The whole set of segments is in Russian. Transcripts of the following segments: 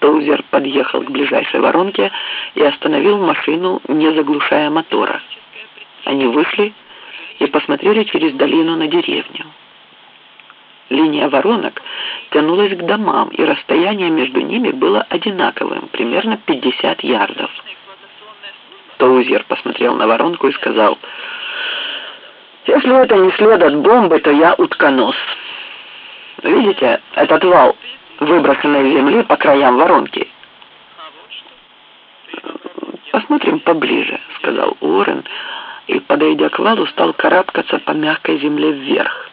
Тоузер подъехал к ближайшей воронке и остановил машину, не заглушая мотора. Они вышли и посмотрели через долину на деревню. Линия воронок тянулась к домам, и расстояние между ними было одинаковым, примерно 50 ярдов. Тоузер посмотрел на воронку и сказал: «Если это не след от бомбы, то я утконос. Видите, этот вал, выброшенный из земли по краям воронки?» «Посмотрим поближе», — сказал Уоррен, и, подойдя к валу, стал карабкаться по мягкой земле вверх.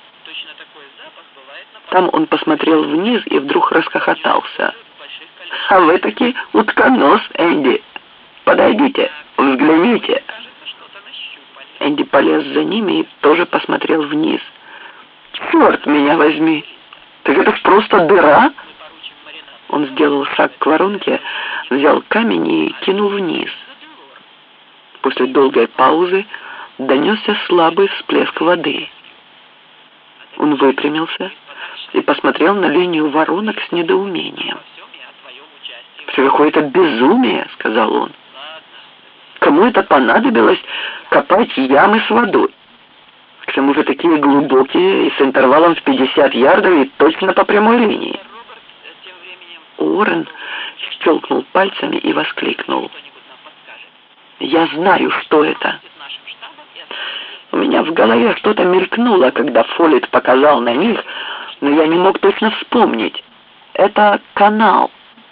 Там он посмотрел вниз и вдруг расхохотался. «А вы таки утконос, Энди! Подойдите, взгляните!» Энди полез за ними и тоже посмотрел вниз. «Черт меня возьми! Так это ж просто дыра!» Он сделал шаг к воронке, взял камень и кинул вниз. После долгой паузы донесся слабый всплеск воды. Он выпрямился и посмотрел на линию воронок с недоумением. «Все какое-то безумие», — сказал он. «Кому это понадобилось копать ямы с водой? К тому же такие глубокие и с интервалом в 50 ярдов и точно по прямой линии». Уоррен щелкнул пальцами и воскликнул: «Я знаю, что это!» У меня в голове что-то мелькнуло, когда Фоллетт показал на них, но я не мог точно вспомнить. Это канал.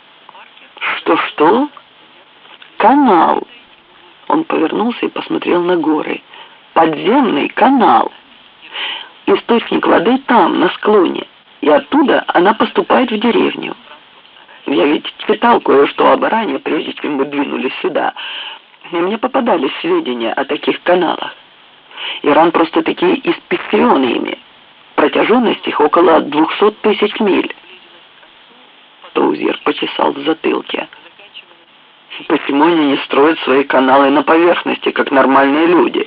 Что? Канал. Он повернулся и посмотрел на горы. Подземный канал. Источник воды там, на склоне, и оттуда она поступает в деревню. Я ведь читал кое-что об Иране, прежде чем мы двинулись сюда, и мне попадались сведения о таких каналах. Иран просто-таки испещрен ими. Протяженность их около 200 тысяч миль. Тоузер почесал в затылке. Почему они не строят свои каналы на поверхности, как нормальные люди?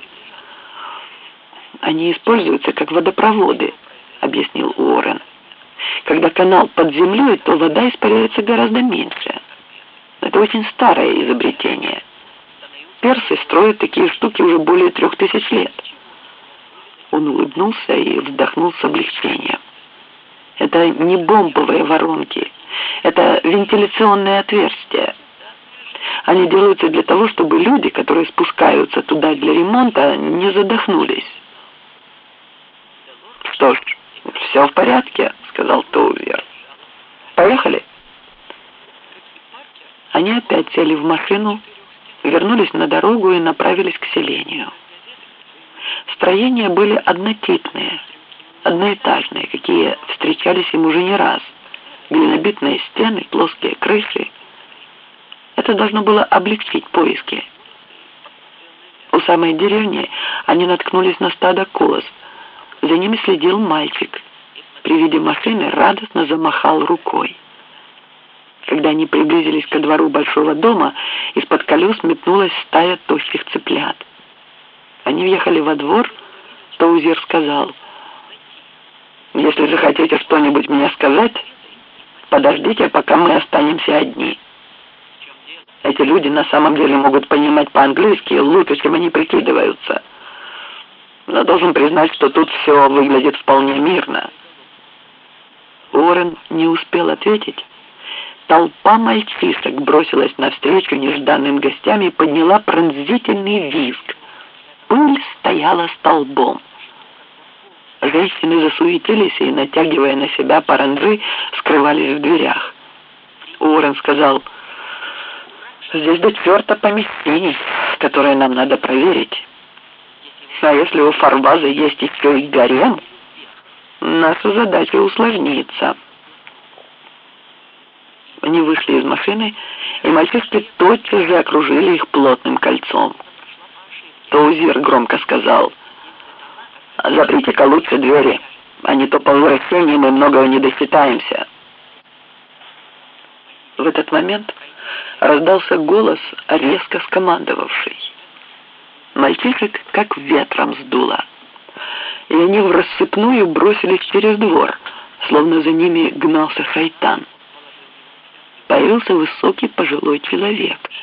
Они используются как водопроводы, объяснил Уоррен. Когда канал под землей, то вода испаряется гораздо меньше. Это очень старое изобретение. Персы строят такие штуки уже более 3000 лет. Он улыбнулся и вздохнул с облегчением. Это не бомбовые воронки, это вентиляционные отверстия. Они делаются для того, чтобы люди, которые спускаются туда для ремонта, не задохнулись. «Что ж, все в порядке», — сказал Тоузер. «Поехали». Они опять сели в машину, вернулись на дорогу и направились к селению. Строения были однотипные, одноэтажные, какие встречались им уже не раз. Глинобитные стены, плоские крыши. Это должно было облегчить поиски. У самой деревни они наткнулись на стадо коз. За ними следил мальчик. При виде машины радостно замахал рукой. Когда они приблизились ко двору большого дома, из-под колес метнулась стая тощих цыплят. Они въехали во двор. Тоузер сказал: «Если захотите что-нибудь мне сказать, подождите, пока мы останемся одни. Эти люди на самом деле могут понимать по-английски лучше, чем они прикидываются. Но должен признать, что тут все выглядит вполне мирно». Уоррен не успел ответить. Толпа мальчишек бросилась навстречу нежданным гостям и подняла пронзительный визг. Пыль стояла столбом. Женщины засуетились и, натягивая на себя паранджи, скрывались в дверях. Уоррен сказал: «Здесь до черта помещений, которые нам надо проверить. А если у Фарваза есть еще и гарем, наша задача усложнится». Они вышли из машины, и мальчишки тотчас же окружили их плотным кольцом. Тоузер громко сказал: «Заприте-ка лучше двери, а не то по возвращении мы многого не досчитаемся». В этот момент раздался голос, резко скомандовавший. Мальчишек как ветром сдуло, и они врассыпную бросились через двор, словно за ними гнался шайтан. появился высокий пожилой человек.